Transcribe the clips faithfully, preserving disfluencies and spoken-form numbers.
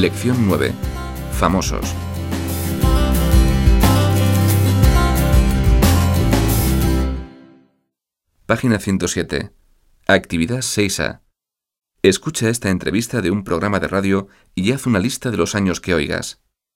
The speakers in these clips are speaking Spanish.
Lección nueve. Famosos. Página ciento siete. Actividad seis A. Escucha esta entrevista de un programa de radio y haz una lista de los años que oigas.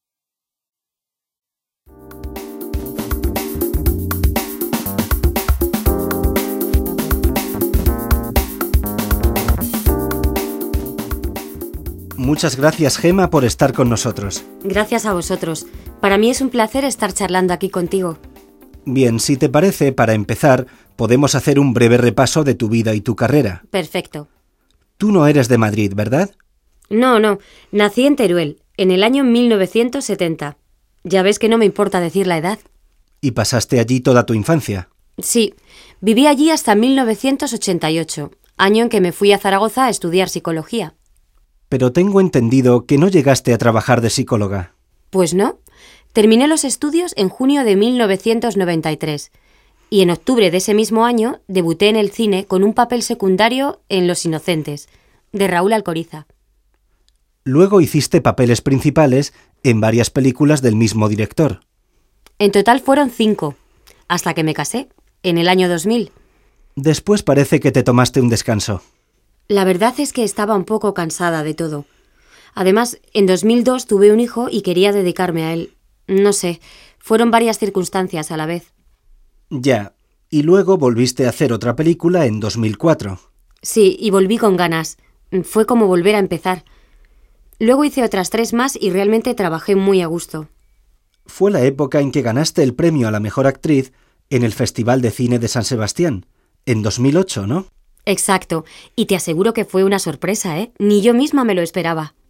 Muchas gracias, Gema, por estar con nosotros. Gracias a vosotros. Para mí es un placer estar charlando aquí contigo. Bien, si te parece, para empezar, podemos hacer un breve repaso de tu vida y tu carrera. Perfecto. Tú no eres de Madrid, ¿verdad? No, no. Nací en Teruel, en el año mil novecientos setenta. Ya ves que no me importa decir la edad. ¿Y pasaste allí toda tu infancia? Sí. Viví allí hasta mil novecientos ochenta y ocho, año en que me fui a Zaragoza a estudiar psicología. Pero tengo entendido que no llegaste a trabajar de psicóloga. Pues no. Terminé los estudios en junio de mil novecientos noventa y tres y en octubre de ese mismo año debuté en el cine con un papel secundario en Los Inocentes, de Raúl Alcoriza. Luego hiciste papeles principales en varias películas del mismo director. En total fueron cinco, hasta que me casé, en el año dos mil. Después parece que te tomaste un descanso. La verdad es que estaba un poco cansada de todo. Además, en dos mil dos tuve un hijo y quería dedicarme a él. No sé, fueron varias circunstancias a la vez. Ya, y luego volviste a hacer otra película en dos mil cuatro. Sí, y volví con ganas. Fue como volver a empezar. Luego hice otras tres más y realmente trabajé muy a gusto. Fue la época en que ganaste el premio a la mejor actriz en el Festival de Cine de San Sebastián, en dos mil ocho, ¿no? Exacto, y te aseguro que fue una sorpresa, ¿eh? Ni yo misma me lo esperaba.